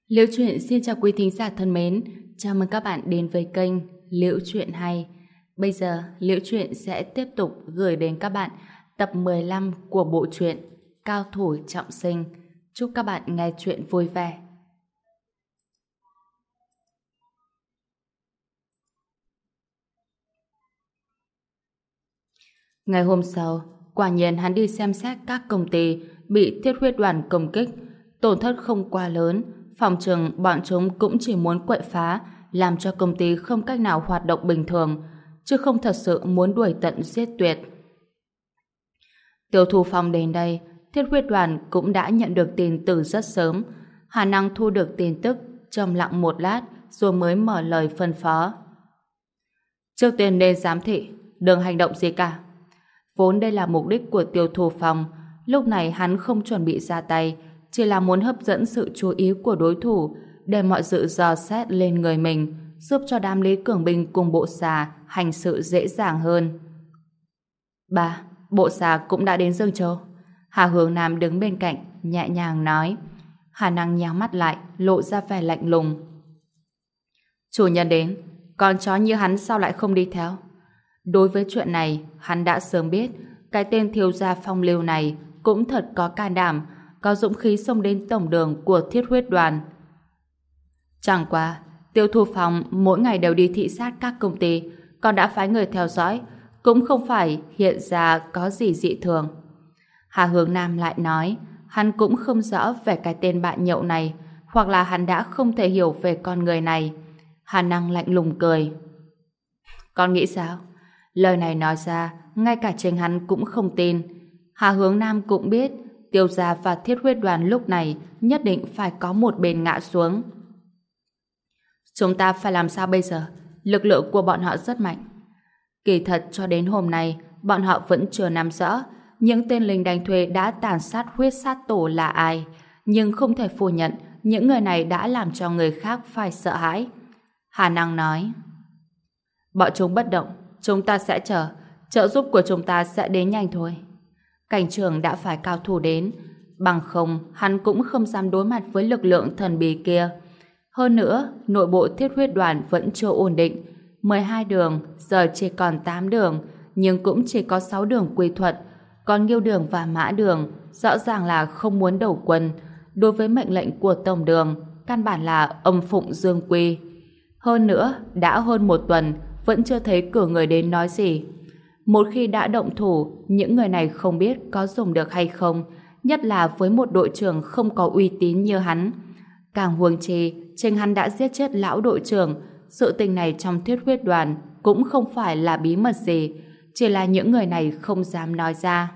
Liễu Chuyện xin chào quý thính giả thân mến, chào mừng các bạn đến với kênh Liễu Chuyện Hay. Bây giờ, Liễu Chuyện sẽ tiếp tục gửi đến các bạn tập 15 của bộ truyện Cao Thủ Trọng Sinh. Chúc các bạn nghe chuyện vui vẻ. Ngày hôm sau, quả nhiên hắn đi xem xét các công ty bị Thiết Huyết Đoàn công kích, tổn thất không quá lớn. Phòng chừng bọn chúng cũng chỉ muốn quậy phá, làm cho công ty không cách nào hoạt động bình thường, chứ không thật sự muốn đuổi tận giết tuyệt. Tiêu Thu Phong đến đây, Thiết Huyết Đoàn cũng đã nhận được tin từ rất sớm. Hà năng thu được tin tức, trầm lặng một lát, rồi mới mở lời phân phó. Trước tiên nên giám thị, đừng hành động gì cả. Vốn đây là mục đích của Tiêu Thu Phong, lúc này hắn không chuẩn bị ra tay, chỉ là muốn hấp dẫn sự chú ý của đối thủ để mọi sự dò xét lên người mình, giúp cho đám Lý Cường Binh cùng bộ xà hành sự dễ dàng hơn. Ba, bộ xà cũng đã đến Dương Châu. Hà Hướng Nam đứng bên cạnh, nhẹ nhàng nói. Hà năng nhắm mắt lại, lộ ra vẻ lạnh lùng. Chủ nhân đến, con chó như hắn sao lại không đi theo? Đối với chuyện này, hắn đã sớm biết cái tên thiếu gia Phong Lưu này cũng thật có can đảm, có dũng khí xông đến tổng đường của Thiết Huyết Đoàn. Chẳng qua, Tiêu Thu Phong mỗi ngày đều đi thị sát các công ty, còn đã phái người theo dõi, cũng không phải hiện ra có gì dị thường. Hà Hướng Nam lại nói, hắn cũng không rõ về cái tên bạn nhậu này, hoặc là hắn đã không thể hiểu về con người này. Hà năng lạnh lùng cười. Con nghĩ sao? Lời này nói ra, ngay cả chính hắn cũng không tin. Hà Hướng Nam cũng biết Tiêu gia và Thiết Huyết Đoàn lúc này nhất định phải có một bên ngã xuống. Chúng ta phải làm sao bây giờ? Lực lượng của bọn họ rất mạnh. Kỳ thật cho đến hôm nay, bọn họ vẫn chưa nắm rõ những tên lính đánh thuê đã tàn sát huyết sát tổ là ai, nhưng không thể phủ nhận những người này đã làm cho người khác phải sợ hãi. Hà năng nói, bọn chúng bất động, chúng ta sẽ chờ, trợ giúp của chúng ta sẽ đến nhanh thôi. Cảnh trưởng đã phải cao thủ đến, bằng không hắn cũng không dám đối mặt với lực lượng thần bí kia. Hơn nữa, nội bộ Thiết Huyết Đoàn vẫn chưa ổn định. 12 đường, giờ chỉ còn 8 đường, nhưng cũng chỉ có 6 đường quy thuận. Còn Nghiêu Đường và Mã Đường rõ ràng là không muốn đầu quân. Đối với mệnh lệnh của Tổng đường, căn bản là âm phụng dương quy. Hơn nữa, đã hơn một tuần, vẫn chưa thấy cử người đến nói gì. Một khi đã động thủ, những người này không biết có dùng được hay không, nhất là với một đội trưởng không có uy tín như hắn. Càng huống chi, chính hắn đã giết chết lão đội trưởng, sự tình này trong Thiết Huyết Đoàn cũng không phải là bí mật gì, chỉ là những người này không dám nói ra.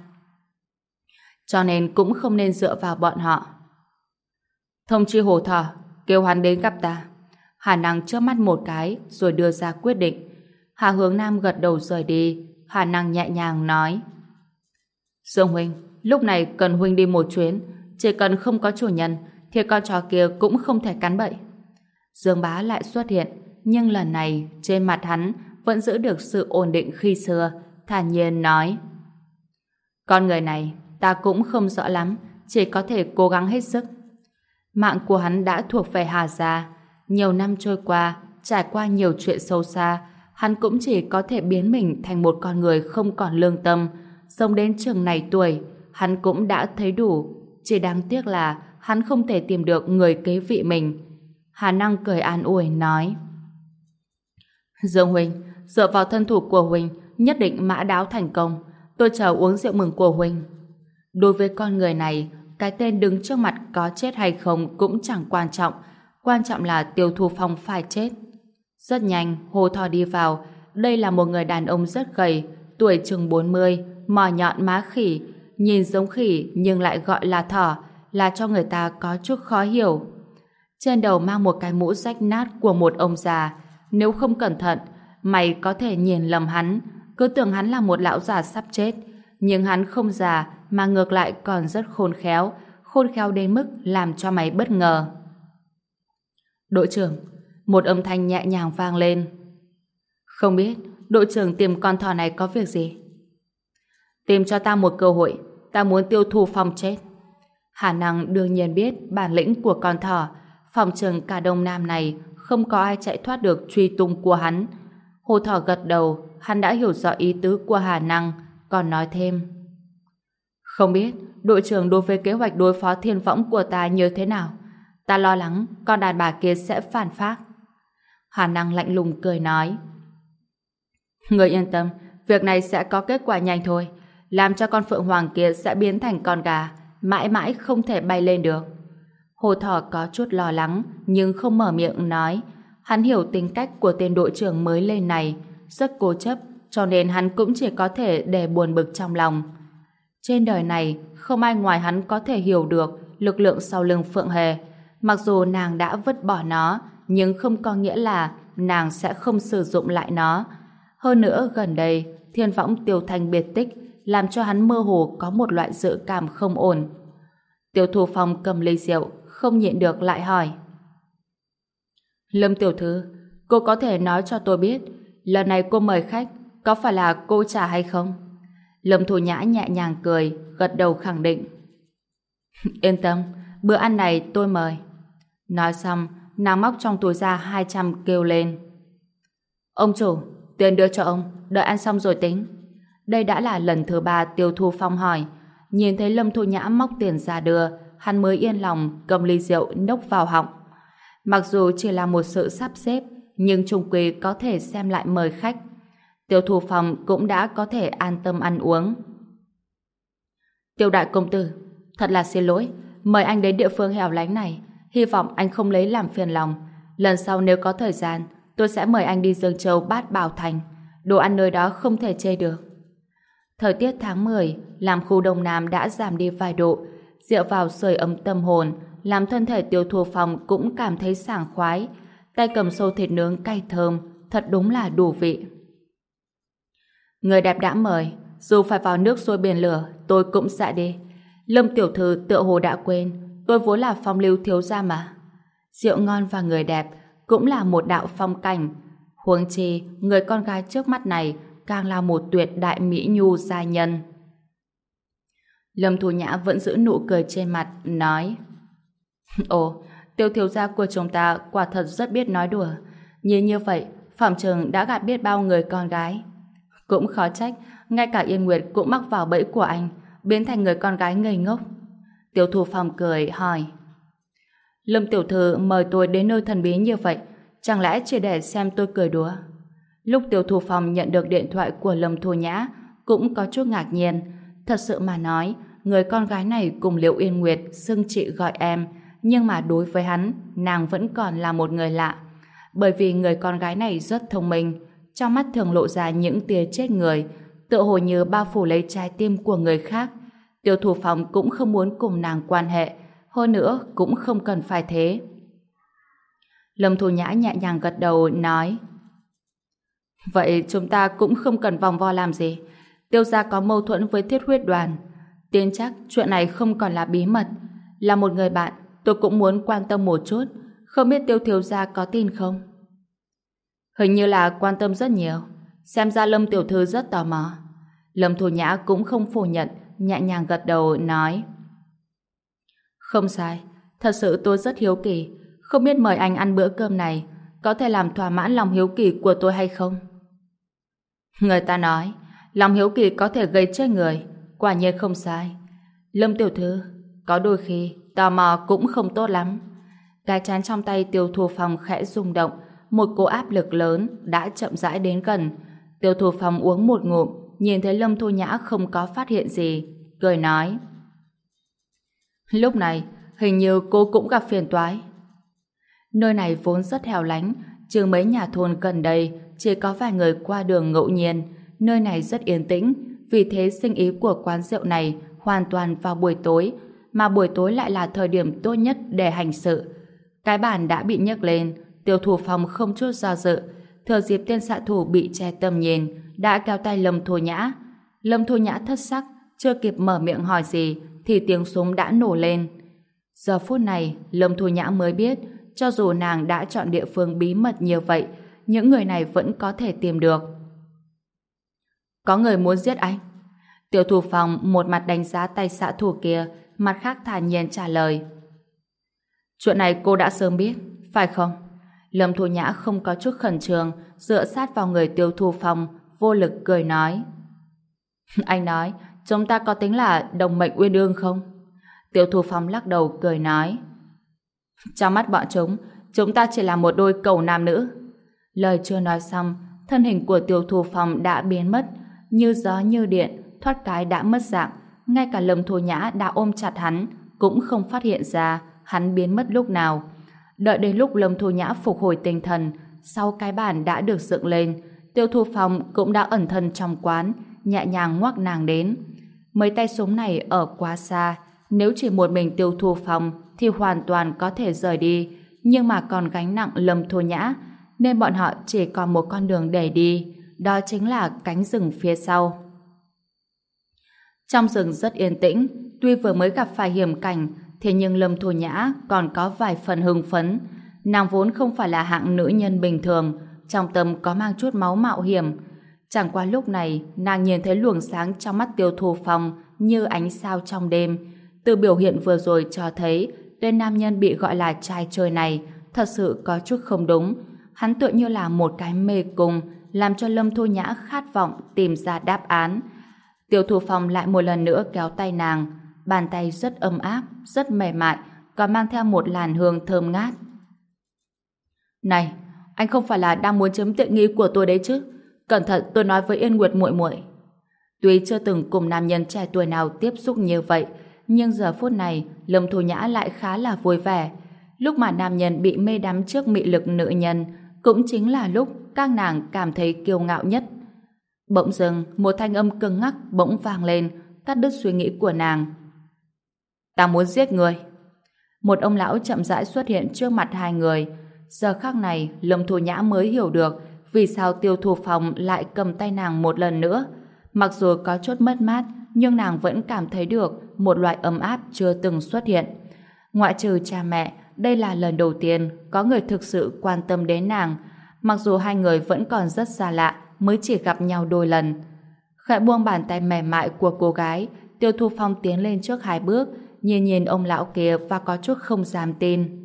Cho nên cũng không nên dựa vào bọn họ. Thông chi Hồ Thỏ, kêu hắn đến gặp ta. Hà năng chớp mắt một cái rồi đưa ra quyết định. Hà Hướng Nam gật đầu rời đi. Hà năng nhẹ nhàng nói, Dương huynh, lúc này cần huynh đi một chuyến, chỉ cần không có chủ nhân thì con chó kia cũng không thể cắn bậy. Dương Bá lại xuất hiện, nhưng lần này trên mặt hắn vẫn giữ được sự ổn định khi xưa, thản nhiên nói, con người này ta cũng không rõ lắm, chỉ có thể cố gắng hết sức. Mạng của hắn đã thuộc về Hà gia, nhiều năm trôi qua, trải qua nhiều chuyện sâu xa, hắn cũng chỉ có thể biến mình thành một con người không còn lương tâm. Sống đến chừng này tuổi, hắn cũng đã thấy đủ. Chỉ đáng tiếc là hắn không thể tìm được người kế vị mình. Hà năng cười an ủi nói, Dương huynh, dựa vào thân thủ của huynh, nhất định mã đáo thành công. Tôi chờ uống rượu mừng của huynh. Đối với con người này, cái tên đứng trước mặt có chết hay không cũng chẳng quan trọng. Quan trọng là Tiêu Thu Phong phải chết. Rất nhanh, Hồ Thỏ đi vào. Đây là một người đàn ông rất gầy, tuổi chừng 40, mỏ nhọn má khỉ, nhìn giống khỉ nhưng lại gọi là thỏ, là cho người ta có chút khó hiểu. Trên đầu mang một cái mũ rách nát của một ông già. Nếu không cẩn thận, mày có thể nhìn lầm hắn, cứ tưởng hắn là một lão già sắp chết. Nhưng hắn không già mà ngược lại còn rất khôn khéo đến mức làm cho mày bất ngờ. Đội trưởng, một âm thanh nhẹ nhàng vang lên. Không biết đội trưởng tìm con thỏ này có việc gì? Tìm cho ta một cơ hội, ta muốn Tiêu Thu Phong chết. Hà năng đương nhiên biết bản lĩnh của con thỏ, Phòng trường cả Đông Nam này không có ai chạy thoát được truy tung của hắn. Hồ Thỏ gật đầu, hắn đã hiểu rõ ý tứ của Hà Năng, còn nói thêm. Không biết đội trưởng đối với kế hoạch đối phó Thiên Võng của ta như thế nào? Ta lo lắng con đàn bà kia sẽ phản phác. Hà Năng lạnh lùng cười nói. Người yên tâm, việc này sẽ có kết quả nhanh thôi. Làm cho con Phượng Hoàng kia sẽ biến thành con gà, mãi mãi không thể bay lên được. Hồ Thỏ có chút lo lắng, nhưng không mở miệng nói. Hắn hiểu tính cách của tên đội trưởng mới lên này, rất cố chấp, cho nên hắn cũng chỉ có thể để buồn bực trong lòng. Trên đời này, không ai ngoài hắn có thể hiểu được lực lượng sau lưng Phượng Hề. Mặc dù nàng đã vứt bỏ nó, nhưng không có nghĩa là nàng sẽ không sử dụng lại nó. Hơn nữa, gần đây, Thiên Võng tiêu thành biệt tích, làm cho hắn mơ hồ có một loại dự cảm không ổn. Tiêu Thu Phong cầm ly rượu, không nhịn được lại hỏi. Lâm tiểu thư, cô có thể nói cho tôi biết, lần này cô mời khách, có phải là cô trả hay không? Lâm Thu Nhã nhẹ nhàng cười, gật đầu khẳng định. Yên tâm, bữa ăn này tôi mời. Nói xong, nàng móc trong túi ra 200 kêu lên. Ông chủ, tiền đưa cho ông, đợi ăn xong rồi tính. Đây đã là lần thứ 3 Tiêu Thu Phong hỏi. Nhìn thấy Lâm Thu Nhã móc tiền ra đưa, hắn mới yên lòng cầm ly rượu nốc vào họng. Mặc dù chỉ là một sự sắp xếp, nhưng chung quy có thể xem lại mời khách. Tiêu Thu Phong cũng đã có thể an tâm ăn uống. Tiêu đại công tử, thật là xin lỗi, mời anh đến địa phương hẻo lánh này, hy vọng anh không lấy làm phiền lòng. Lần sau nếu có thời gian, tôi sẽ mời anh đi Dương Châu Bát Bảo Thành. Đồ ăn nơi đó không thể chê được. Thời tiết tháng 10 làm khu Đông Nam đã giảm đi vài độ, dựa vào sưởi ấm tâm hồn, làm thân thể Tiêu Thu Phong cũng cảm thấy sảng khoái. Tay cầm xâu thịt nướng cay thơm, thật đúng là đủ vị. Người đẹp đã mời, dù phải vào nước sôi biển lửa, tôi cũng sẽ đi. Lâm tiểu thư tựa hồ đã quên, tôi vốn là phong lưu thiếu gia mà. Rượu ngon và người đẹp cũng là một đạo phong cảnh. Huống chi, người con gái trước mắt này càng là một tuyệt đại mỹ nhu gia nhân. Lâm Thu Nhã vẫn giữ nụ cười trên mặt, nói: Ồ, Tiêu thiếu gia của chúng ta quả thật rất biết nói đùa. Nhìn như vậy, phỏng chừng đã gạt biết bao người con gái. Cũng khó trách, ngay cả Yên Nguyệt cũng mắc vào bẫy của anh, biến thành người con gái ngây ngốc. Tiêu Thu Phong cười hỏi: Lâm tiểu thư mời tôi đến nơi thần bí như vậy, chẳng lẽ chỉ để xem tôi cười đùa? Lúc Tiêu Thu Phong nhận được điện thoại của Lâm Thu Nhã, cũng có chút ngạc nhiên. Thật sự mà nói, người con gái này cùng Liễu Yên Nguyệt xưng chị gọi em, nhưng mà đối với hắn, nàng vẫn còn là một người lạ. Bởi vì người con gái này rất thông minh, trong mắt thường lộ ra những tia chết người, tựa hồ như bao phủ lấy trái tim của người khác. Tiêu Thu Phong cũng không muốn cùng nàng quan hệ, hơn nữa cũng không cần phải thế. Lâm Thu Nhã nhẹ nhàng gật đầu, nói: Vậy chúng ta cũng không cần vòng vo làm gì. Tiêu gia có mâu thuẫn với Thiết Huyết Đoàn, tin chắc chuyện này không còn là bí mật. Là một người bạn, tôi cũng muốn quan tâm một chút. Không biết Tiêu thiếu gia có tin không? Hình như là quan tâm rất nhiều. Xem ra Lâm tiểu thư rất tò mò. Lâm Thu Nhã cũng không phủ nhận, nhẹ nhàng gật đầu, nói: Không sai, thật sự tôi rất hiếu kỳ. Không biết mời anh ăn bữa cơm này có thể làm thỏa mãn lòng hiếu kỳ của tôi hay không? Người ta nói lòng hiếu kỳ có thể gây chết người, quả nhiên không sai. Lâm tiểu thư, có đôi khi tò mò cũng không tốt lắm. Cái chén trong tay Tiêu Thu Phong khẽ rung động, một cỗ áp lực lớn đã chậm rãi đến gần. Tiêu Thu Phong uống một ngụm, nhìn thấy Lâm Thu Nhã không có phát hiện gì, cười nói: Lúc này hình như cô cũng gặp phiền toái. Nơi này vốn rất hẻo lánh, trừ mấy nhà thôn gần đây chỉ có vài người qua đường ngẫu nhiên. Nơi này rất yên tĩnh, vì thế sinh ý của quán rượu này hoàn toàn vào buổi tối, mà buổi tối lại là thời điểm tốt nhất để hành sự. Cái bàn đã bị nhấc lên, Tiêu Thu Phong không chút do dự, thừa dịp tên xạ thủ bị che tầm nhìn, đã kéo tay Lâm Thu Nhã. Lâm Thu Nhã thất sắc, chưa kịp mở miệng hỏi gì thì tiếng súng đã nổ lên. Giờ phút này, Lâm Thu Nhã mới biết, cho dù nàng đã chọn địa phương bí mật như vậy, những người này vẫn có thể tìm được. Có người muốn giết anh. Tiêu Thu Phong một mặt đánh giá tay xạ thủ kia, mặt khác thản nhiên trả lời: Chuyện này cô đã sớm biết, phải không? Lâm Thu Nhã không có chút khẩn trương, dựa sát vào người Tiêu Thu Phong, vô lực cười nói. Anh nói, chúng ta có tính là đồng mệnh uyên ương không? Tiêu Thu Phong lắc đầu cười nói. Trong mắt bọn chúng ta chỉ là một đôi cầu nam nữ. Lời chưa nói xong, thân hình của Tiêu Thu Phong đã biến mất, như gió như điện, thoát cái đã mất dạng. Ngay cả Lâm Thu Nhã đã ôm chặt hắn, cũng không phát hiện ra hắn biến mất lúc nào. Đợi đến lúc Lâm Thu Nhã phục hồi tinh thần, sau cái bàn đã được dựng lên, Tiêu Thu Phong cũng đã ẩn thân trong quán, nhẹ nhàng ngoắc nàng đến. Mấy tay súng này ở quá xa, nếu chỉ một mình Tiêu Thu Phong thì hoàn toàn có thể rời đi, nhưng mà còn gánh nặng Lâm Thu Nhã, nên bọn họ chỉ còn một con đường để đi, đó chính là cánh rừng phía sau. Trong rừng rất yên tĩnh, tuy vừa mới gặp phải hiểm cảnh, thế nhưng Lâm Thu Nhã còn có vài phần hưng phấn. Nàng vốn không phải là hạng nữ nhân bình thường, trong tâm có mang chút máu mạo hiểm. Chẳng qua lúc này, nàng nhìn thấy luồng sáng trong mắt Tiêu Thu Phong như ánh sao trong đêm. Từ biểu hiện vừa rồi cho thấy, tên nam nhân bị gọi là trai chơi này thật sự có chút không đúng. Hắn tựa như là một cái mê cung, làm cho Lâm Thu Nhã khát vọng tìm ra đáp án. Tiêu Thu Phong lại một lần nữa kéo tay nàng, bàn tay rất ấm áp, rất mềm mại, còn mang theo một làn hương thơm ngát. Này, anh không phải là đang muốn chiếm tiện nghi của tôi đấy chứ? Cẩn thận tôi nói với Yên Nguyệt muội muội. Tuy chưa từng cùng nam nhân trẻ tuổi nào tiếp xúc như vậy, nhưng giờ phút này Lâm Thu Nhã lại khá là vui vẻ. Lúc mà nam nhân bị mê đắm trước mị lực nữ nhân, cũng chính là lúc các nàng cảm thấy kiêu ngạo nhất. Bỗng dưng, một thanh âm cứng ngắc bỗng vang lên, cắt đứt suy nghĩ của nàng. Ta muốn giết người. Một ông lão chậm rãi xuất hiện trước mặt hai người. Giờ khắc này, Lâm Thu Nhã mới hiểu được vì sao Tiêu Thu Phong lại cầm tay nàng một lần nữa. Mặc dù có chút mất mát, nhưng nàng vẫn cảm thấy được một loại ấm áp chưa từng xuất hiện. Ngoại trừ cha mẹ, đây là lần đầu tiên có người thực sự quan tâm đến nàng. Mặc dù hai người vẫn còn rất xa lạ, mới chỉ gặp nhau đôi lần. Khẽ buông bàn tay mềm mại của cô gái, Tiêu Thu Phong tiến lên trước hai bước, nhìn ông lão kia và có chút không dám tin.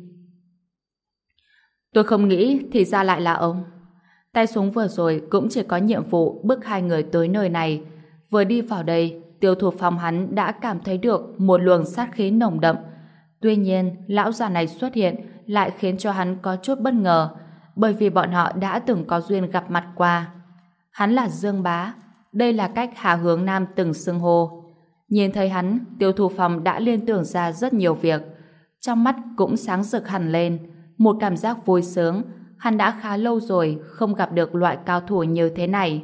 Tôi không nghĩ thì ra lại là ông. Tay súng vừa rồi cũng chỉ có nhiệm vụ bức hai người tới nơi này. Vừa đi vào đây, Tiêu Thu Phong hắn đã cảm thấy được một luồng sát khí nồng đậm. Tuy nhiên, lão già này xuất hiện lại khiến cho hắn có chút bất ngờ, bởi vì bọn họ đã từng có duyên gặp mặt qua. Hắn là Dương Bá, đây là cách Hà Hướng Nam từng xưng hô. Nhìn thấy hắn, Tiêu Thu Phong đã liên tưởng ra rất nhiều việc. Trong mắt cũng sáng rực hẳn lên, một cảm giác vui sướng. Hắn đã khá lâu rồi không gặp được loại cao thủ như thế này.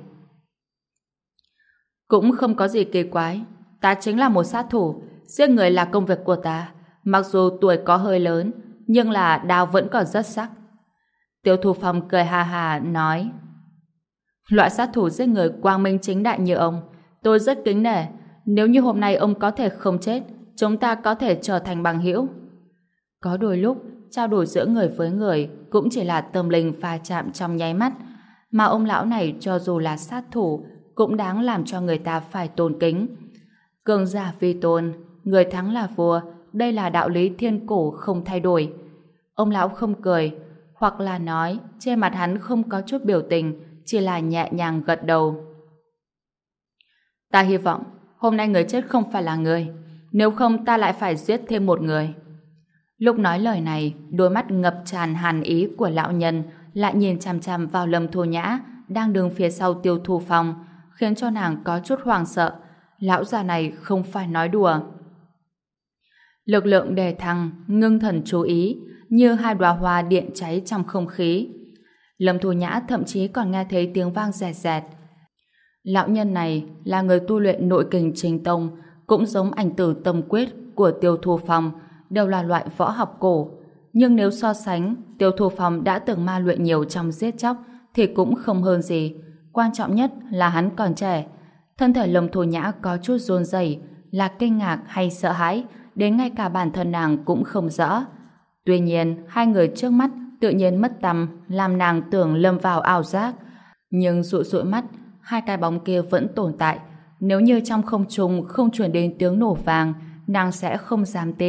Cũng không có gì kỳ quái, ta chính là một sát thủ, giết người là công việc của ta. Mặc dù tuổi có hơi lớn, nhưng là đao vẫn còn rất sắc. Tiêu Thu Phong cười ha ha nói: loại sát thủ giết người quang minh chính đại như ông, tôi rất kính nể. Nếu như hôm nay ông có thể không chết, chúng ta có thể trở thành bằng hữu. Có đôi lúc, trao đổi giữa người với người cũng chỉ là tâm linh pha chạm trong nháy mắt, mà ông lão này cho dù là sát thủ cũng đáng làm cho người ta phải tôn kính. Cường giả vi tôn, người thắng là vua, đây là đạo lý thiên cổ không thay đổi. Ông lão không cười, hoặc là nói trên mặt hắn không có chút biểu tình, chỉ là nhẹ nhàng gật đầu. Ta hy vọng hôm nay người chết không phải là người, nếu không ta lại phải giết thêm một người. Lúc nói lời này, đôi mắt ngập tràn hàn ý của lão nhân lại nhìn chằm chằm vào Lâm Thu Nhã đang đứng phía sau Tiêu Thu Phong, khiến cho nàng có chút hoảng sợ. Lão già này không phải nói đùa. Lực lượng đề thăng, ngưng thần chú ý, như hai đóa hoa điện cháy trong không khí. Lâm Thu Nhã thậm chí còn nghe thấy tiếng vang rẹt rẹt. Lão nhân này là người tu luyện nội kình chính tông, cũng giống ảnh tử tâm quyết của Tiêu Thu Phong, đều là loại võ học cổ. Nhưng nếu so sánh, Tiêu Thu Phong đã từng ma luyện nhiều trong giết chóc thì cũng không hơn gì. Quan trọng nhất là hắn còn trẻ. Thân thể Lâm Thu Nhã có chút run rẩy, là kinh ngạc hay sợ hãi, đến ngay cả bản thân nàng cũng không rõ. Tuy nhiên, hai người trước mắt tự nhiên mất tầm, làm nàng tưởng lâm vào ảo giác. Nhưng dụi dụi mắt, hai cái bóng kia vẫn tồn tại. Nếu như trong không trung không truyền đến tiếng nổ vàng, nàng sẽ không dám tin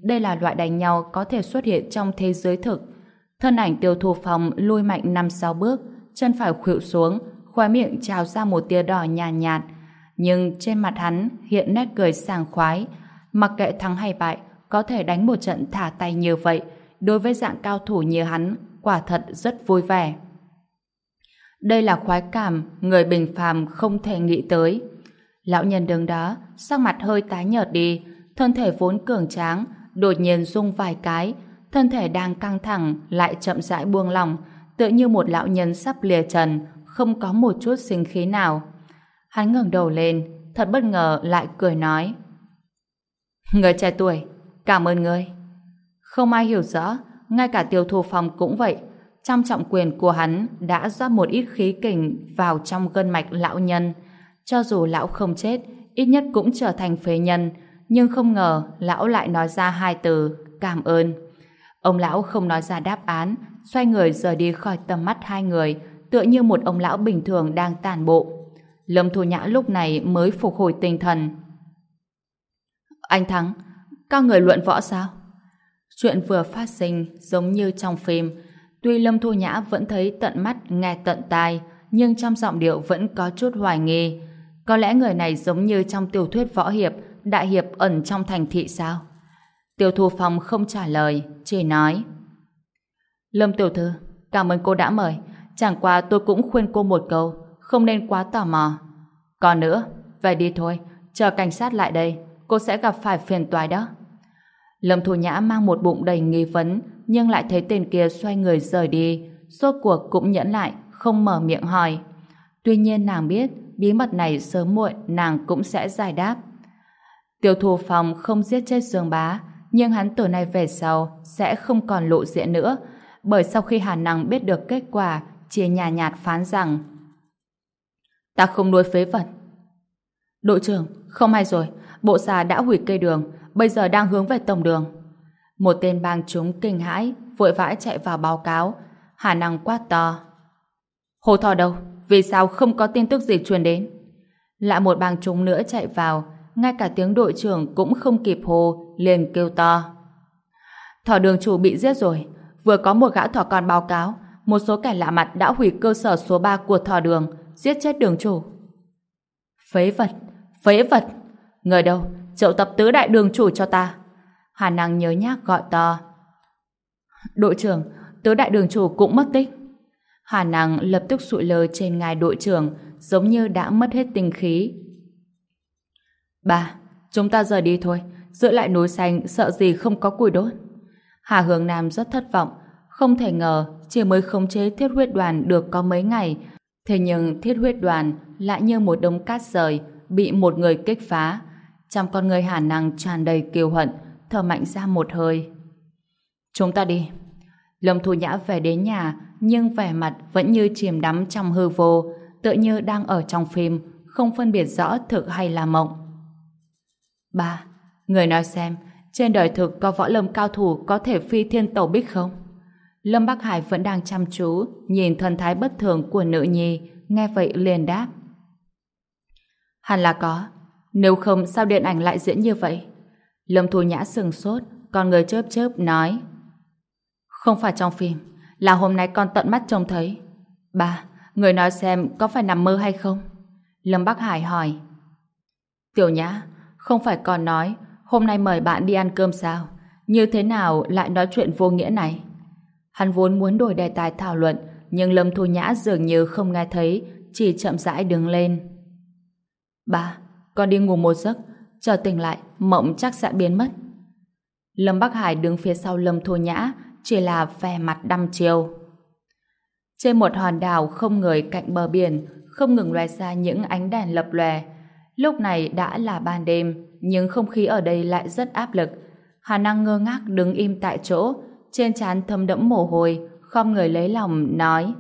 đây là loại đánh nhau có thể xuất hiện trong thế giới thực. Thân ảnh Tiêu Thu Phong lùi mạnh 5-6 bước, chân phải khuỵu xuống, khóe miệng trào ra một tia đỏ nhàn nhạt, nhưng trên mặt hắn hiện nét cười sảng khoái. Mặc kệ thắng hay bại, có thể đánh một trận thả tay như vậy, đối với dạng cao thủ như hắn, quả thật rất vui vẻ. Đây là khoái cảm người bình phàm không thể nghĩ tới. Lão nhân đứng đó, sắc mặt hơi tái nhợt đi, thân thể vốn cường tráng, đột nhiên rung vài cái, thân thể đang căng thẳng lại chậm rãi buông lỏng, tựa như một lão nhân sắp lìa trần, không có một chút sinh khí nào. Hắn ngẩng đầu lên, thật bất ngờ lại cười nói: Người trẻ tuổi, cảm ơn ngươi. Không ai hiểu rõ, ngay cả Tiêu Thu Phong cũng vậy. Trong trọng quyền của hắn đã rót một ít khí kình vào trong gân mạch lão nhân. Cho dù lão không chết, ít nhất cũng trở thành phế nhân, nhưng không ngờ lão lại nói ra hai từ cảm ơn. Ông lão không nói ra đáp án, xoay người rời đi khỏi tầm mắt hai người, tựa như một ông lão bình thường đang tản bộ. Lâm Thu Nhã lúc này mới phục hồi tinh thần. Anh Thắng, các người luận võ sao? Chuyện vừa phát sinh giống như trong phim. Tuy Lâm Thu Nhã vẫn thấy tận mắt nghe tận tai, nhưng trong giọng điệu vẫn có chút hoài nghi. Có lẽ người này giống như trong tiểu thuyết võ hiệp, đại hiệp ẩn trong thành thị sao? Tiêu Thu Phong không trả lời, chỉ nói: Lâm tiểu thư, cảm ơn cô đã mời. Chẳng qua tôi cũng khuyên cô một câu, không nên quá tò mò. Còn nữa, về đi thôi, chờ cảnh sát lại đây, cô sẽ gặp phải phiền toái đó. Lâm Thu Nhã mang một bụng đầy nghi vấn, nhưng lại thấy tên kia xoay người rời đi, rốt cuộc cũng nhẫn lại, không mở miệng hỏi. Tuy nhiên nàng biết, bí mật này sớm muộn nàng cũng sẽ giải đáp. Tiêu Thu Phong không giết chết Dương Bá, nhưng hắn từ nay về sau sẽ không còn lộ diện nữa, bởi sau khi Hà Năng biết được kết quả, chỉ nhàn nhạt phán rằng: Ta không nuôi phế vật. Đội trưởng, không hay rồi, bộ xà đã hủy cây đường, bây giờ đang hướng về tổng đường. Một tên bang chúng kinh hãi, vội vã chạy vào báo cáo. Hà Năng quát to: Hồ Thỏ đâu? Vì sao không có tin tức gì truyền đến? Lại một bang chúng nữa chạy vào, ngay cả tiếng đội trưởng cũng không kịp hô, liền kêu to: Thỏ đường chủ bị giết rồi. Vừa có một gã thỏ con báo cáo, một số kẻ lạ mặt đã hủy cơ sở số 3 của thỏ đường, giết chết đường chủ. Phế vật, phế vật. Người đâu? Triệu tập tứ đại đường chủ cho ta. Hà Năng nhớ nhác gọi to. Đội trưởng, tứ đại đường chủ cũng mất tích. Hà Năng lập tức sụi lơ trên ngai đội trưởng, giống như đã mất hết tinh khí. Ba, chúng ta rời đi thôi, giữ lại núi xanh sợ gì không có củi đốt. Hà Hướng Nam rất thất vọng, không thể ngờ chỉ mới khống chế thiết huyết đoàn được có mấy ngày, thế nhưng thiết huyết đoàn lại như một đống cát rời bị một người kích phá. Trong con người Hà Năng tràn đầy kiêu hận, thở mạnh ra một hơi. Chúng ta đi. Lâm Thu Nhã về đến nhà, nhưng vẻ mặt vẫn như chìm đắm trong hư vô, tựa như đang ở trong phim, không phân biệt rõ thực hay là mộng. Ba, người nói xem, trên đời thực có võ lâm cao thủ có thể phi thiên tẩu bích không? Lâm Bắc Hải vẫn đang chăm chú nhìn thần thái bất thường của nữ nhi, nghe vậy liền đáp: Hẳn là có, nếu không sao điện ảnh lại diễn như vậy? Lâm Thu Nhã sừng sốt, còn người chớp chớp nói: Không phải trong phim, là hôm nay con tận mắt trông thấy. Ba, người nói xem có phải nằm mơ hay không? Lâm Bắc Hải hỏi. Tiểu Nhã, không phải con nói hôm nay mời bạn đi ăn cơm sao? Như thế nào lại nói chuyện vô nghĩa này? Hắn vốn muốn đổi đề tài thảo luận, nhưng Lâm Thu Nhã dường như không nghe thấy, chỉ chậm rãi đứng lên. Ba, con đi ngủ một giấc, chờ tỉnh lại, mộng chắc sẽ biến mất. Lâm Bắc Hải đứng phía sau Lâm Thu Nhã, chỉ là vẻ mặt đăm chiêu. Trên một hòn đảo không người cạnh bờ biển, không ngừng lóe ra những ánh đèn lập lòe. Lúc này đã là ban đêm, nhưng không khí ở đây lại rất áp lực. Hà Năng ngơ ngác đứng im tại chỗ, trên trán thấm đẫm mồ hôi, khom người lấy lòng nói: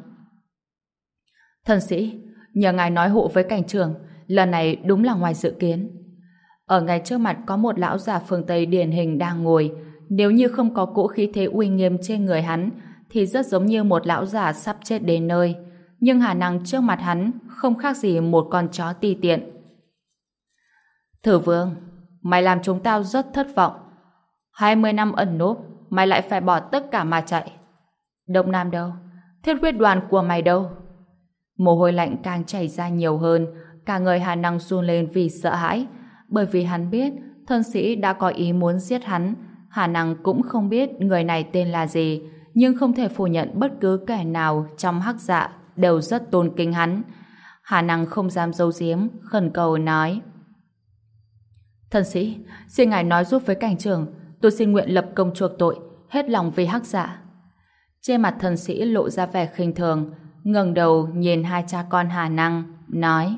Thần sĩ, nhờ ngài nói hộ với cảnh trưởng, lần này đúng là ngoài dự kiến. Ở ngay trước mặt có một lão già phương Tây điển hình đang ngồi, nếu như không có cỗ khí thế uy nghiêm trên người hắn, thì rất giống như một lão già sắp chết đến nơi. Nhưng Hà Năng trước mặt hắn không khác gì một con chó ti tiện. Thử Vương, mày làm chúng tao rất thất vọng. 20 năm ẩn núp, mày lại phải bỏ tất cả mà chạy. Đông Nam đâu? Thiết huyết đoàn của mày đâu? Mồ hôi lạnh càng chảy ra nhiều hơn, cả người Hà Năng run lên vì sợ hãi, bởi vì hắn biết thân sĩ đã có ý muốn giết hắn. Hà Năng cũng không biết người này tên là gì, nhưng không thể phủ nhận bất cứ kẻ nào trong Hắc Dạ đều rất tôn kính hắn. Hà Năng không dám giấu giếm, khẩn cầu nói: Thân sĩ, xin ngài nói giúp với cảnh trưởng, tôi xin nguyện lập công chuộc tội, hết lòng vì Hắc Dạ. Trên mặt thân sĩ lộ ra vẻ khinh thường, ngẩng đầu nhìn hai cha con Hà Năng, nói: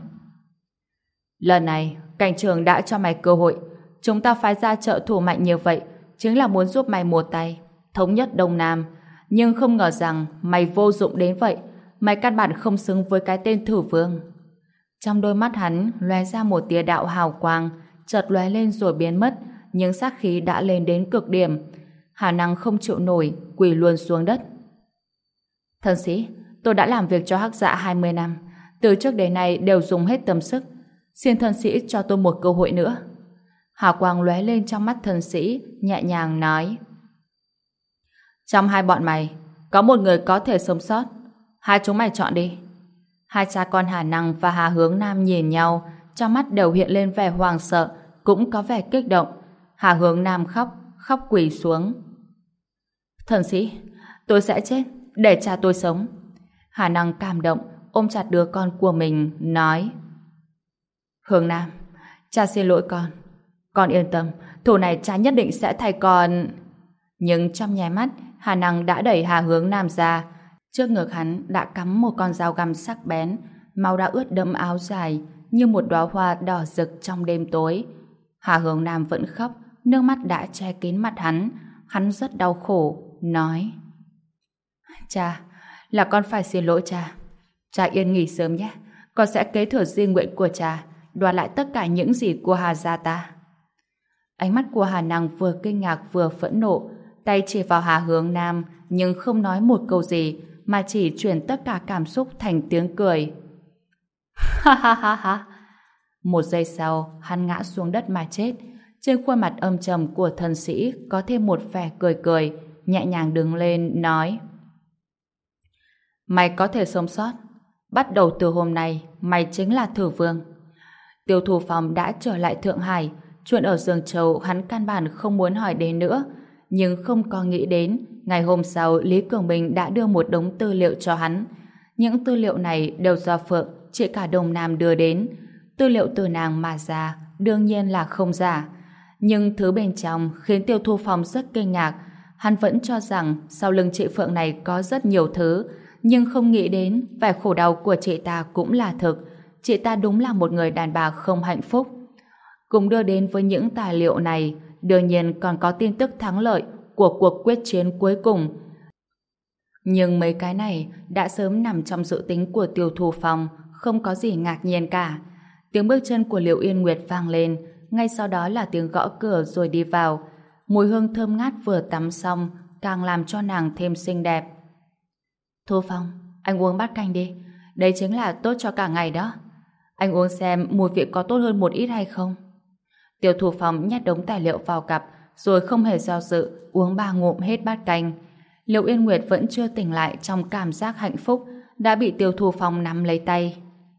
Lần này, cảnh trưởng đã cho mày cơ hội, chúng ta phái ra trợ thủ mạnh như vậy, chính là muốn giúp mày một tay, thống nhất Đông Nam, nhưng không ngờ rằng mày vô dụng đến vậy, mày căn bản không xứng với cái tên thử vương. Trong đôi mắt hắn lóe ra một tia đạo hào quang, chợt lóe lên rồi biến mất, nhưng sát khí đã lên đến cực điểm. Hà Năng không chịu nổi, quỳ luôn xuống đất. Thân sĩ, tôi đã làm việc cho Hắc Dạ 20 năm, từ trước đến nay đều dùng hết tâm sức, xin thân sĩ cho tôi một cơ hội nữa. Hào quang lóe lên trong mắt thân sĩ, nhẹ nhàng nói: Trong hai bọn mày, có một người có thể sống sót, hai chúng mày chọn đi. Hai cha con Hà Năng và Hà Hướng Nam nhìn nhau, trong mắt đều hiện lên vẻ hoảng sợ, cũng có vẻ kích động. Hà Hướng Nam khóc quỳ xuống. Thần sĩ, tôi sẽ chết để cha tôi sống. Hà Năng cảm động, ôm chặt đứa con của mình, nói: Hướng Nam, cha xin lỗi con yên tâm, thù này cha nhất định sẽ thay con. Nhưng trong nháy mắt, Hà Năng đã đẩy Hà Hướng Nam ra. Trước ngực hắn đã cắm một con dao găm sắc bén, máu đã ướt đẫm áo dài như một đóa hoa đỏ rực trong đêm tối. Hà Hướng Nam vẫn khóc, nước mắt đã che kín mặt hắn. Hắn rất đau khổ, nói: Cha, là con phải xin lỗi cha. Cha yên nghỉ sớm nhé, con sẽ kế thừa di nguyện của cha, đoạt lại tất cả những gì của Hà gia ta. Ánh mắt của Hà Năng vừa kinh ngạc vừa phẫn nộ, tay chỉ vào Hà Hướng Nam nhưng không nói một câu gì, mà chỉ chuyển tất cả cảm xúc thành tiếng cười. Ha ha ha ha. Một giây sau, hắn ngã xuống đất mà chết. Trên khuôn mặt âm trầm của thân sĩ có thêm một vẻ cười cười, nhẹ nhàng đứng lên, nói: Mày có thể sống sót. Bắt đầu từ hôm nay, mày chính là thử vương. Tiêu Thù Phong đã trở lại Thượng Hải. Chuyện ở Dương Châu hắn căn bản không muốn hỏi đến nữa, nhưng không có nghĩ đến ngày hôm sau Lý Cường Bình đã đưa một đống tư liệu cho hắn. Những tư liệu này đều do Phượng, chị cả Đông Nam đưa đến. Tư liệu từ nàng mà ra đương nhiên là không giả, nhưng thứ bên trong khiến Tiêu Thu Phong rất kinh ngạc. Hắn vẫn cho rằng sau lưng chị Phượng này có rất nhiều thứ, nhưng không nghĩ đến vẻ khổ đau của chị ta cũng là thực. Chị ta đúng là một người đàn bà không hạnh phúc. Cùng đưa đến với những tài liệu này, đương nhiên còn có tin tức thắng lợi của cuộc quyết chiến cuối cùng. Nhưng mấy cái này đã sớm nằm trong dự tính của Tiêu Thu Phong, không có gì ngạc nhiên cả. Tiếng bước chân của Liễu Yên Nguyệt vang lên, ngay sau đó là tiếng gõ cửa rồi đi vào. Mùi hương thơm ngát vừa tắm xong càng làm cho nàng thêm xinh đẹp. Thu Phong, anh uống bát canh đi, đây chính là tốt cho cả ngày đó. Anh uống xem mùi vị có tốt hơn một ít hay không. Tiêu Thu Phong nhét đống tài liệu vào cặp, rồi không hề do dự uống 3 ngụm hết bát canh. Liễu Yên Nguyệt vẫn chưa tỉnh lại trong cảm giác hạnh phúc, đã bị Tiêu Thu Phong nắm lấy tay.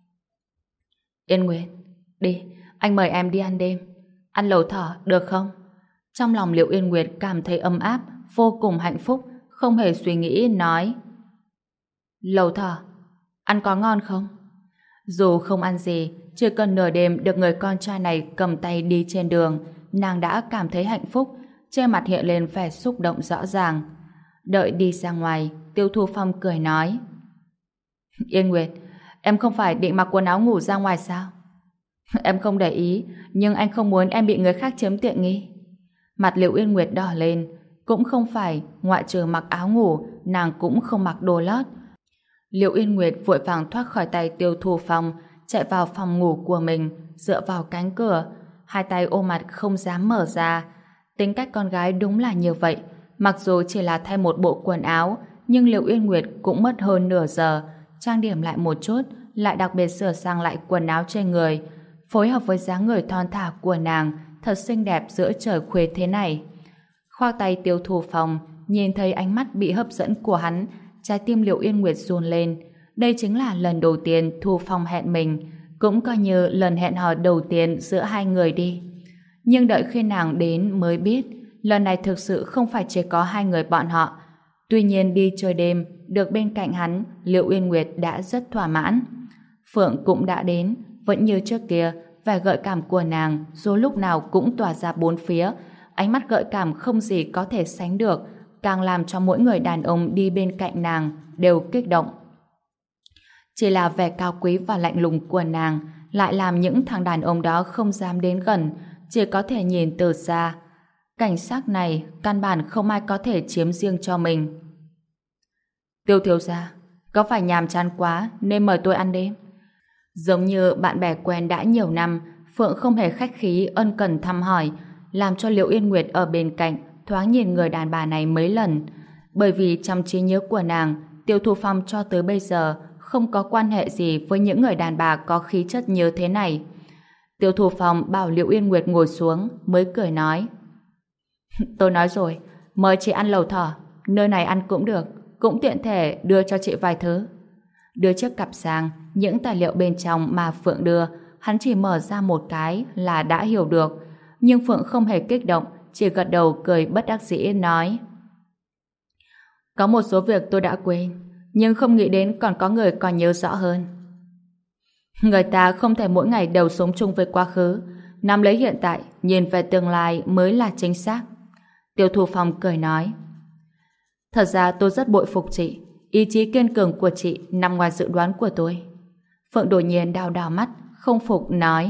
Yên Nguyệt, đi, anh mời em đi ăn đêm. Ăn lẩu thỏ, được không? Trong lòng Liễu Yên Nguyệt cảm thấy ấm áp, vô cùng hạnh phúc, không hề suy nghĩ, nói: Lẩu thỏ, ăn có ngon không? Dù không ăn gì, chỉ cần nửa đêm được người con trai này cầm tay đi trên đường, nàng đã cảm thấy hạnh phúc, trên mặt hiện lên vẻ xúc động rõ ràng. Đợi đi ra ngoài, Tiêu Thu Phong cười nói: Yên Nguyệt, em không phải định mặc quần áo ngủ ra ngoài sao? Em không để ý, nhưng anh không muốn em bị người khác chiếm tiện nghi. Mặt Liễu Yên Nguyệt đỏ lên, cũng không phải, ngoại trừ mặc áo ngủ, nàng cũng không mặc đồ lót. Liễu Yên Nguyệt vội vàng thoát khỏi tay Tiêu Thu Phong, chạy vào phòng ngủ của mình, dựa vào cánh cửa, hai tay ôm mặt không dám mở ra. Tính cách con gái đúng là như vậy, mặc dù chỉ là thay một bộ quần áo, nhưng Liễu Yên Nguyệt cũng mất hơn nửa giờ, trang điểm lại một chút, lại đặc biệt sửa sang lại quần áo trên người, phối hợp với dáng người thon thả của nàng, thật xinh đẹp giữa trời khuya thế này. Khoác tay Tiêu Thu Phong, nhìn thấy ánh mắt bị hấp dẫn của hắn, trái tim Liệu Yên Nguyệt run lên. Đây chính là lần đầu tiên Thu Phong hẹn mình, cũng coi như lần hẹn hò đầu tiên giữa hai người đi. Nhưng đợi khi nàng đến mới biết, lần này thực sự không phải chỉ có hai người bọn họ. Tuy nhiên đi chơi đêm, được bên cạnh hắn, Liệu Yên Nguyệt đã rất thỏa mãn. Phượng cũng đã đến, vẫn như trước kia, vẻ gợi cảm của nàng dù lúc nào cũng tỏa ra bốn phía, ánh mắt gợi cảm không gì có thể sánh được, càng làm cho mỗi người đàn ông đi bên cạnh nàng đều kích động. Chỉ là vẻ cao quý và lạnh lùng của nàng lại làm những thằng đàn ông đó không dám đến gần, chỉ có thể nhìn từ xa. Cảnh sắc này căn bản không ai có thể chiếm riêng cho mình. Tiêu thiếu gia, có phải nhàm chán quá nên mời tôi ăn đêm? Giống như bạn bè quen đã nhiều năm, Phượng không hề khách khí ân cần thăm hỏi, làm cho Liễu Yên Nguyệt ở bên cạnh thoáng nhìn người đàn bà này mấy lần. Bởi vì trong trí nhớ của nàng, Tiêu Thu Phong cho tới bây giờ không có quan hệ gì với những người đàn bà có khí chất như thế này. Tiêu Thu Phong bảo Liễu Yên Nguyệt ngồi xuống mới cười nói: Tôi nói rồi, mời chị ăn lẩu thỏ, nơi này ăn cũng được, cũng tiện thể đưa cho chị vài thứ. Đưa chiếc cặp sang, những tài liệu bên trong mà Phượng đưa, hắn chỉ mở ra một cái là đã hiểu được. Nhưng Phượng không hề kích động, chỉ gật đầu cười bất đắc dĩ nói: Có một số việc tôi đã quên, nhưng không nghĩ đến còn có người còn nhớ rõ hơn. Người ta không thể mỗi ngày đều sống chung với quá khứ, nắm lấy hiện tại, nhìn về tương lai mới là chính xác. Tiêu Thu Phong cười nói: Thật ra tôi rất bội phục chị, ý chí kiên cường của chị nằm ngoài dự đoán của tôi. Phượng đột nhiên đào đào mắt, không phục nói: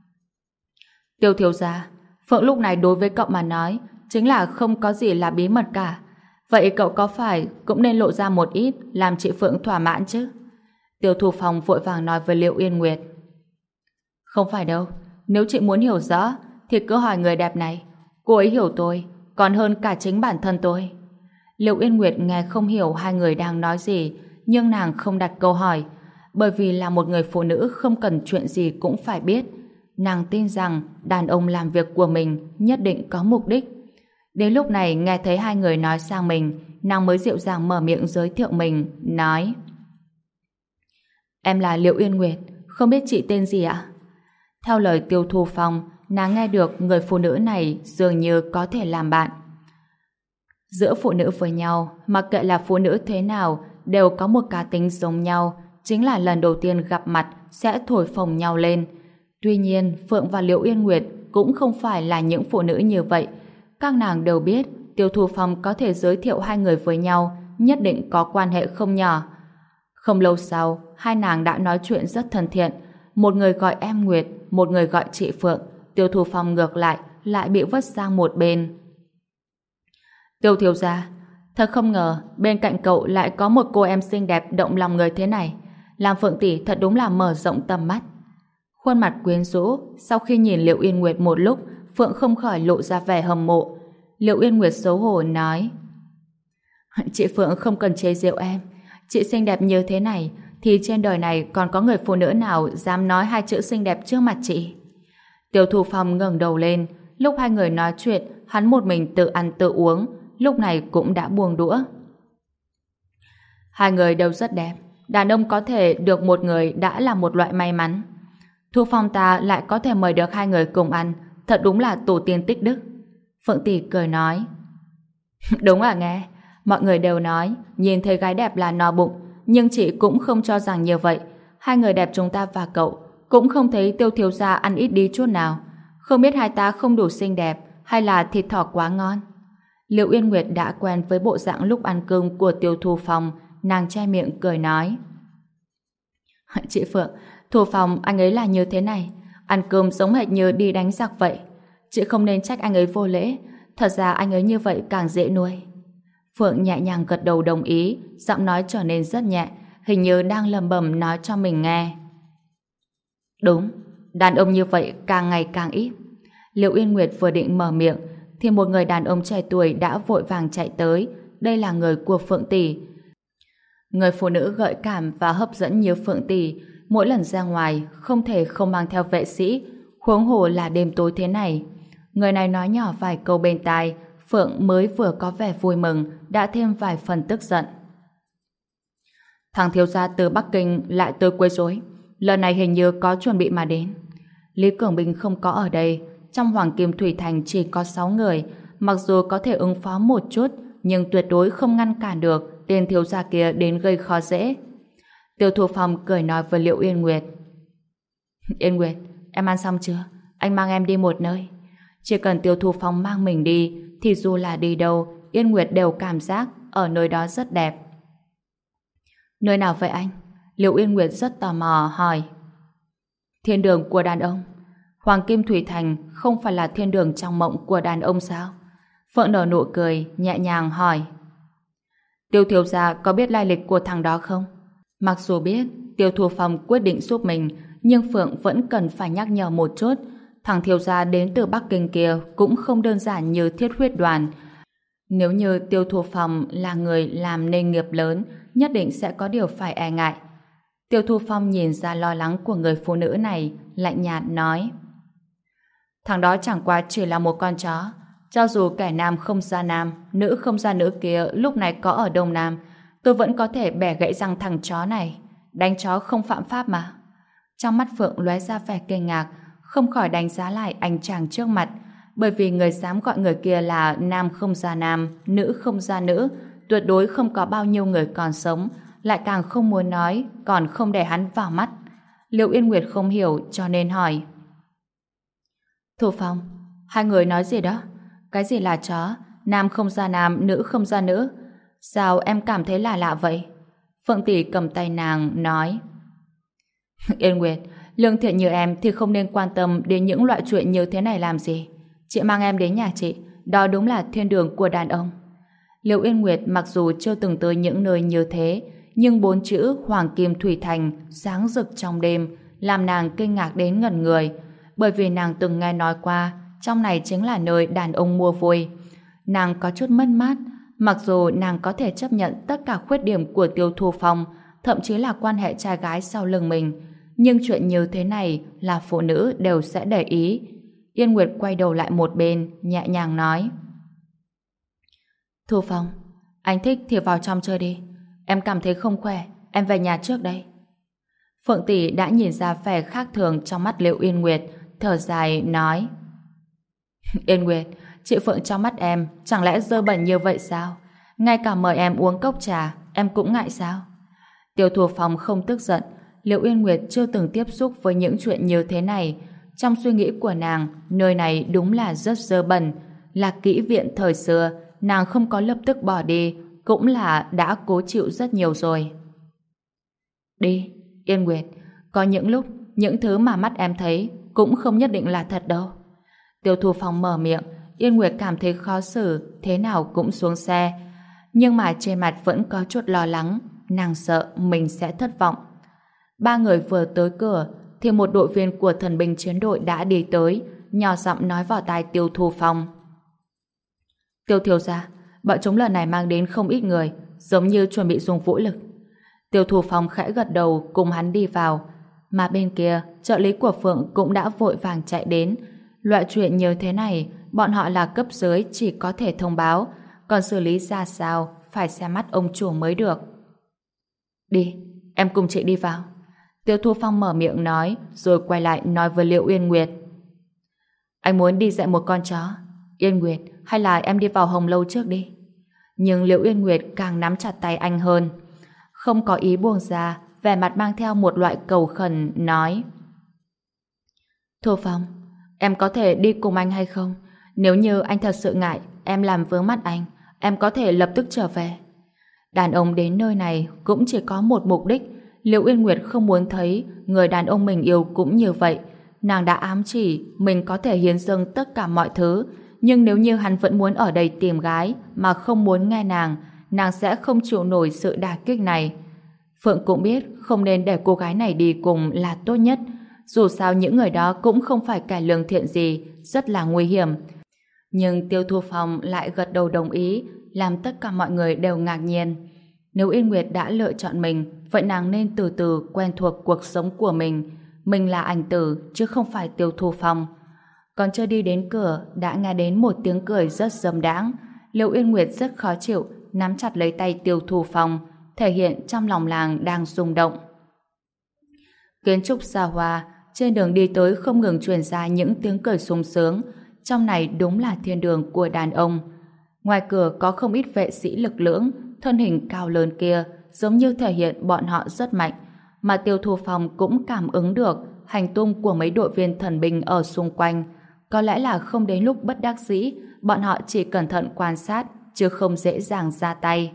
Tiêu thiếu gia, Phượng lúc này đối với cậu mà nói chính là không có gì là bí mật cả. Vậy cậu có phải cũng nên lộ ra một ít làm chị Phượng thỏa mãn chứ? Tiêu Thu Phong vội vàng nói với Liễu Yên Nguyệt: Không phải đâu, nếu chị muốn hiểu rõ thì cứ hỏi người đẹp này, cô ấy hiểu tôi còn hơn cả chính bản thân tôi. Liễu Yên Nguyệt nghe không hiểu hai người đang nói gì, nhưng nàng không đặt câu hỏi, bởi vì là một người phụ nữ không cần chuyện gì cũng phải biết. Nàng tin rằng đàn ông làm việc của mình nhất định có mục đích. Đến lúc này nghe thấy hai người nói sang mình, nàng mới dịu dàng mở miệng giới thiệu mình, nói: Em là Liễu Yên Nguyệt, không biết chị tên gì ạ? Theo lời Tiêu Thu Phong, nàng nghe được người phụ nữ này dường như có thể làm bạn. Giữa phụ nữ với nhau, mặc kệ là phụ nữ thế nào, đều có một cá tính giống nhau, chính là lần đầu tiên gặp mặt sẽ thổi phồng nhau lên. Tuy nhiên, Phượng và Liễu Yên Nguyệt cũng không phải là những phụ nữ như vậy. Các nàng đều biết Tiêu Thu Phong có thể giới thiệu hai người với nhau, nhất định có quan hệ không nhỏ. Không lâu sau, hai nàng đã nói chuyện rất thân thiện. Một người gọi em Nguyệt, một người gọi chị Phượng. Tiêu Thu Phong ngược lại bị vứt sang một bên. Tiêu thiếu gia, thật không ngờ bên cạnh cậu lại có một cô em xinh đẹp động lòng người thế này. Làm Phượng tỷ thật đúng là mở rộng tầm mắt. Khuôn mặt quyến rũ, sau khi nhìn Liễu Yên Nguyệt một lúc, Phượng không khỏi lộ ra vẻ hâm mộ. Liễu Yên Nguyệt xấu hổ nói: Chị Phượng không cần chế giễu em. Chị xinh đẹp như thế này thì trên đời này còn có người phụ nữ nào dám nói hai chữ xinh đẹp trước mặt chị? Tiêu Thu Phong ngẩng đầu lên. Lúc hai người nói chuyện, hắn một mình tự ăn tự uống, lúc này cũng đã buông đũa. Hai người đều rất đẹp, đàn ông có thể được một người đã là một loại may mắn. Thu Phong ta lại có thể mời được hai người cùng ăn, thật đúng là tổ tiên tích đức. Phượng tỷ cười nói: Đúng à nghe, mọi người đều nói nhìn thấy gái đẹp là no bụng, nhưng chị cũng không cho rằng như vậy. Hai người đẹp chúng ta và cậu cũng không thấy Tiêu thiếu gia ăn ít đi chút nào. Không biết hai ta không đủ xinh đẹp hay là thịt thỏ quá ngon? Liễu Yên Nguyệt đã quen với bộ dạng lúc ăn cơm của Tiêu Thu Phong, nàng che miệng cười nói: Chị Phượng, Thu Phong anh ấy là như thế này, ăn cơm giống hệt như đi đánh giặc vậy. Chị không nên trách anh ấy vô lễ, thật ra anh ấy như vậy càng dễ nuôi. Phượng nhẹ nhàng gật đầu đồng ý, giọng nói trở nên rất nhẹ, hình như đang lẩm bẩm nói cho mình nghe. Đúng, đàn ông như vậy càng ngày càng ít. Liễu Yên Nguyệt vừa định mở miệng thì một người đàn ông trẻ tuổi đã vội vàng chạy tới. Đây là người của Phượng tỷ. Người phụ nữ gợi cảm và hấp dẫn như Phượng tỷ, mỗi lần ra ngoài không thể không mang theo vệ sĩ, huống hồ là đêm tối thế này. Người này nói nhỏ vài câu bên tai, Phượng mới vừa có vẻ vui mừng đã thêm vài phần tức giận. Thằng thiếu gia từ Bắc Kinh lại tới quấy rối, lần này hình như có chuẩn bị mà đến. Lý Cường Bình không có ở đây, trong Hoàng Kim Thủy Thành chỉ có 6 người, mặc dù có thể ứng phó một chút, nhưng tuyệt đối không ngăn cản được tên thiếu gia kia đến gây khó dễ. Tiêu Thu Phong cười nói với Liệu Yên Nguyệt. Yên Nguyệt, em ăn xong chưa? Anh mang em đi một nơi. Chỉ cần Tiêu Thu Phong mang mình đi, thì dù là đi đâu, Yên Nguyệt đều cảm giác ở nơi đó rất đẹp. Nơi nào vậy anh? Liệu Yên Nguyệt rất tò mò hỏi. Thiên đường của đàn ông. Hoàng Kim Thủy Thành không phải là thiên đường trong mộng của đàn ông sao? Phượng nở nụ cười, nhẹ nhàng hỏi. Tiêu thiếu gia có biết lai lịch của thằng đó không? Mặc dù biết Tiêu Thu Phong quyết định giúp mình, nhưng Phượng vẫn cần phải nhắc nhở một chút. Thằng thiếu gia đến từ Bắc Kinh kia cũng không đơn giản như Thiết Huyết Đoàn. Nếu như Tiêu Thu Phong là người làm nên nghiệp lớn, nhất định sẽ có điều phải e ngại. Tiêu Thu Phong nhìn ra lo lắng của người phụ nữ này, lạnh nhạt nói. Thằng đó chẳng qua chỉ là một con chó. Cho dù kẻ nam không ra nam, nữ không ra nữ kia lúc này có ở Đông Nam, tôi vẫn có thể bẻ gãy răng thằng chó này. Đánh chó không phạm pháp mà. Trong mắt Phượng lóe ra vẻ kinh ngạc, không khỏi đánh giá lại anh chàng trước mặt, bởi vì người dám gọi người kia là nam không ra nam, nữ không ra nữ, tuyệt đối không có bao nhiêu người còn sống, lại càng không muốn nói, còn không để hắn vào mắt. Liệu Yên Nguyệt không hiểu cho nên hỏi. Thu Phong, hai người nói gì đó? Cái gì là chó? Nam không ra nam, nữ không ra nữ. Sao em cảm thấy là lạ vậy? Phượng tỷ cầm tay nàng nói. Yên Nguyệt, lương thiện như em thì không nên quan tâm đến những loại chuyện như thế này làm gì. Chị mang em đến nhà chị, đó đúng là thiên đường của đàn ông. Liệu Yên Nguyệt mặc dù chưa từng tới những nơi như thế, nhưng 4 chữ Hoàng Kim Thủy Thành sáng rực trong đêm làm nàng kinh ngạc đến ngẩn người, bởi vì nàng từng nghe nói qua trong này chính là nơi đàn ông mua vui. Nàng có chút mất mát, mặc dù nàng có thể chấp nhận tất cả khuyết điểm của Tiêu Thu Phong, thậm chí là quan hệ trai gái sau lưng mình, nhưng chuyện như thế này là phụ nữ đều sẽ để ý. Yên Nguyệt quay đầu lại một bên, nhẹ nhàng nói. Thu Phong, anh thích thì vào trong chơi đi. Em cảm thấy không khỏe, em về nhà trước đây. Phượng tỷ đã nhìn ra vẻ khác thường trong mắt Liệu Yên Nguyệt, thở dài nói. Yên Nguyệt, chị Phượng trong mắt em chẳng lẽ dơ bẩn như vậy sao? Ngay cả mời em uống cốc trà em cũng ngại sao? Tiêu Thu Phong không tức giận. Liệu Yên Nguyệt chưa từng tiếp xúc với những chuyện như thế này. Trong suy nghĩ của nàng, nơi này đúng là rất dơ bẩn, là kỹ viện thời xưa. Nàng không có lập tức bỏ đi, cũng là đã cố chịu rất nhiều rồi. Đi, Yên Nguyệt, có những lúc những thứ mà mắt em thấy cũng không nhất định là thật đâu. Tiêu Thu Phong mở miệng, Yên Nguyệt cảm thấy khó xử, thế nào cũng xuống xe. Nhưng mà trên mặt vẫn có chút lo lắng, nàng sợ mình sẽ thất vọng. Ba người vừa tới cửa, thì một đội viên của thần binh chiến đội đã đi tới, nhỏ giọng nói vào tai Tiêu Thu Phong. Tiêu thiếu gia, bọn chúng lần này mang đến không ít người, giống như chuẩn bị dùng vũ lực. Tiêu Thu Phong khẽ gật đầu cùng hắn đi vào, mà bên kia trợ lý của Phượng cũng đã vội vàng chạy đến. Loại chuyện như thế này, bọn họ là cấp dưới chỉ có thể thông báo, còn xử lý ra sao phải xem mắt ông chủ mới được. Đi, em cùng chị đi vào. Tiêu Thu Phong mở miệng nói, rồi quay lại nói với Liệu Yên Nguyệt. Anh muốn đi dạy một con chó. Yên Nguyệt, hay là em đi vào Hồng Lâu trước đi. Nhưng Liệu Yên Nguyệt càng nắm chặt tay anh hơn. Không có ý buông ra, vẻ mặt mang theo một loại cầu khẩn, nói. Thu Phong, em có thể đi cùng anh hay không? Nếu như anh thật sự ngại em làm vướng mắt anh, em có thể lập tức trở về. Đàn ông đến nơi này cũng chỉ có một mục đích. Liệu Yên Nguyệt không muốn thấy người đàn ông mình yêu cũng như vậy. Nàng đã ám chỉ mình có thể hiến dâng tất cả mọi thứ, nhưng nếu như hắn vẫn muốn ở đây tìm gái mà không muốn nghe nàng sẽ không chịu nổi sự đả kích này. Phượng cũng biết không nên để cô gái này đi cùng là tốt nhất. Dù sao những người đó cũng không phải kẻ lương thiện gì, rất là nguy hiểm. Nhưng Tiêu Thu Phong lại gật đầu đồng ý, làm tất cả mọi người đều ngạc nhiên. Nếu Yên Nguyệt đã lựa chọn mình, vậy nàng nên từ từ quen thuộc cuộc sống của mình. Mình là ảnh tử, chứ không phải Tiêu Thu Phong. Còn chưa đi đến cửa đã nghe đến một tiếng cười rất dâm đãng. Liễu Uyên Nguyệt rất khó chịu, nắm chặt lấy tay Tiêu Thù Phong, thể hiện trong lòng làng đang rung động. Kiến trúc xa hoa, trên đường đi tới không ngừng truyền ra những tiếng cười sung sướng. Trong này đúng là thiên đường của đàn ông. Ngoài cửa có không ít vệ sĩ lực lưỡng, thân hình cao lớn kia, giống như thể hiện bọn họ rất mạnh. Mà Tiêu Thù Phong cũng cảm ứng được hành tung của mấy đội viên thần binh ở xung quanh. Có lẽ là không đến lúc bất đắc dĩ, bọn họ chỉ cẩn thận quan sát, chứ không dễ dàng ra tay.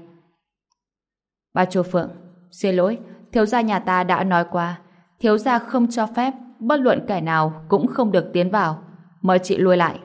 Bà Chu Phượng, xin lỗi, thiếu gia nhà ta đã nói qua, thiếu gia không cho phép bất luận kẻ nào cũng không được tiến vào. Mời chị lui lại.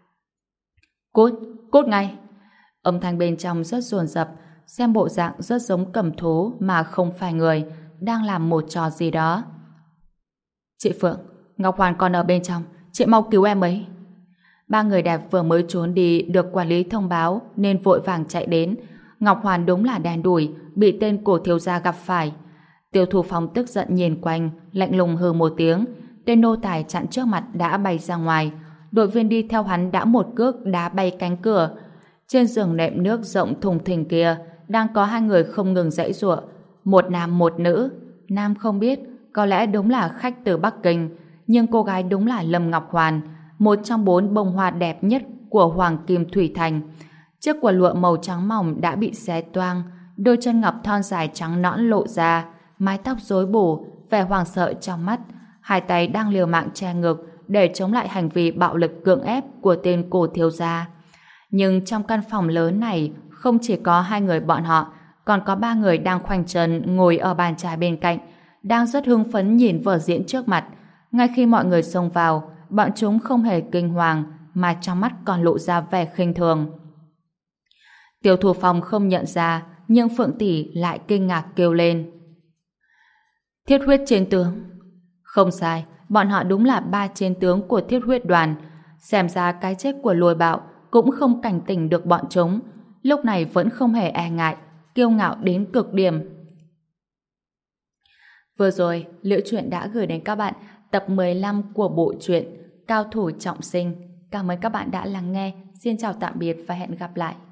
Cút, cút ngay. Âm thanh bên trong rất dồn dập, xem bộ dạng rất giống cầm thú mà không phải người, đang làm một trò gì đó. Chị Phượng, Ngọc Hoàn còn ở bên trong, chị mau cứu em ấy. Ba người đẹp vừa mới trốn đi được quản lý thông báo nên vội vàng chạy đến. Ngọc Hoàn đúng là đen đủi, bị tên cổ thiếu gia gặp phải. Tiêu Thù Phong tức giận nhìn quanh, lạnh lùng hừ một tiếng. Tên nô tài chặn trước mặt đã bay ra ngoài. Đội viên đi theo hắn đã một cước đá bay cánh cửa. Trên giường nệm nước rộng thùng thình kia đang có hai người không ngừng giãy giụa, một nam một nữ. Nam không biết, có lẽ đúng là khách từ Bắc Kinh, nhưng cô gái đúng là Lâm Ngọc Hoàn, một trong 4 bông hoa đẹp nhất của Hoàng Kim Thủy Thành. Chiếc quần lụa màu trắng mỏng đã bị xé toang, đôi chân ngọc thon dài trắng nõn lộ ra, mái tóc rối bù, vẻ hoảng sợ trong mắt, hai tay đang liều mạng che ngực để chống lại hành vi bạo lực cưỡng ép của tên cổ thiếu gia. Nhưng trong căn phòng lớn này không chỉ có hai người bọn họ, còn có 3 người đang khoanh chân ngồi ở bàn trà bên cạnh, đang rất hưng phấn nhìn vở diễn trước mặt. Ngay khi mọi người xông vào, bọn chúng không hề kinh hoàng, mà trong mắt còn lộ ra vẻ khinh thường. Tiêu Thù Phong không nhận ra, nhưng Phượng tỷ lại kinh ngạc kêu lên. Thiết huyết chiến tướng. Không sai, bọn họ đúng là 3 chiến tướng của thiết huyết đoàn. Xem ra cái chết của Lôi Bạo cũng không cảnh tỉnh được bọn chúng. Lúc này vẫn không hề e ngại, kiêu ngạo đến cực điểm. Vừa rồi, Liễu Chuyện đã gửi đến các bạn tập 15 của bộ truyện Cao Thủ Trọng Sinh. Cảm ơn các bạn đã lắng nghe. Xin chào tạm biệt và hẹn gặp lại.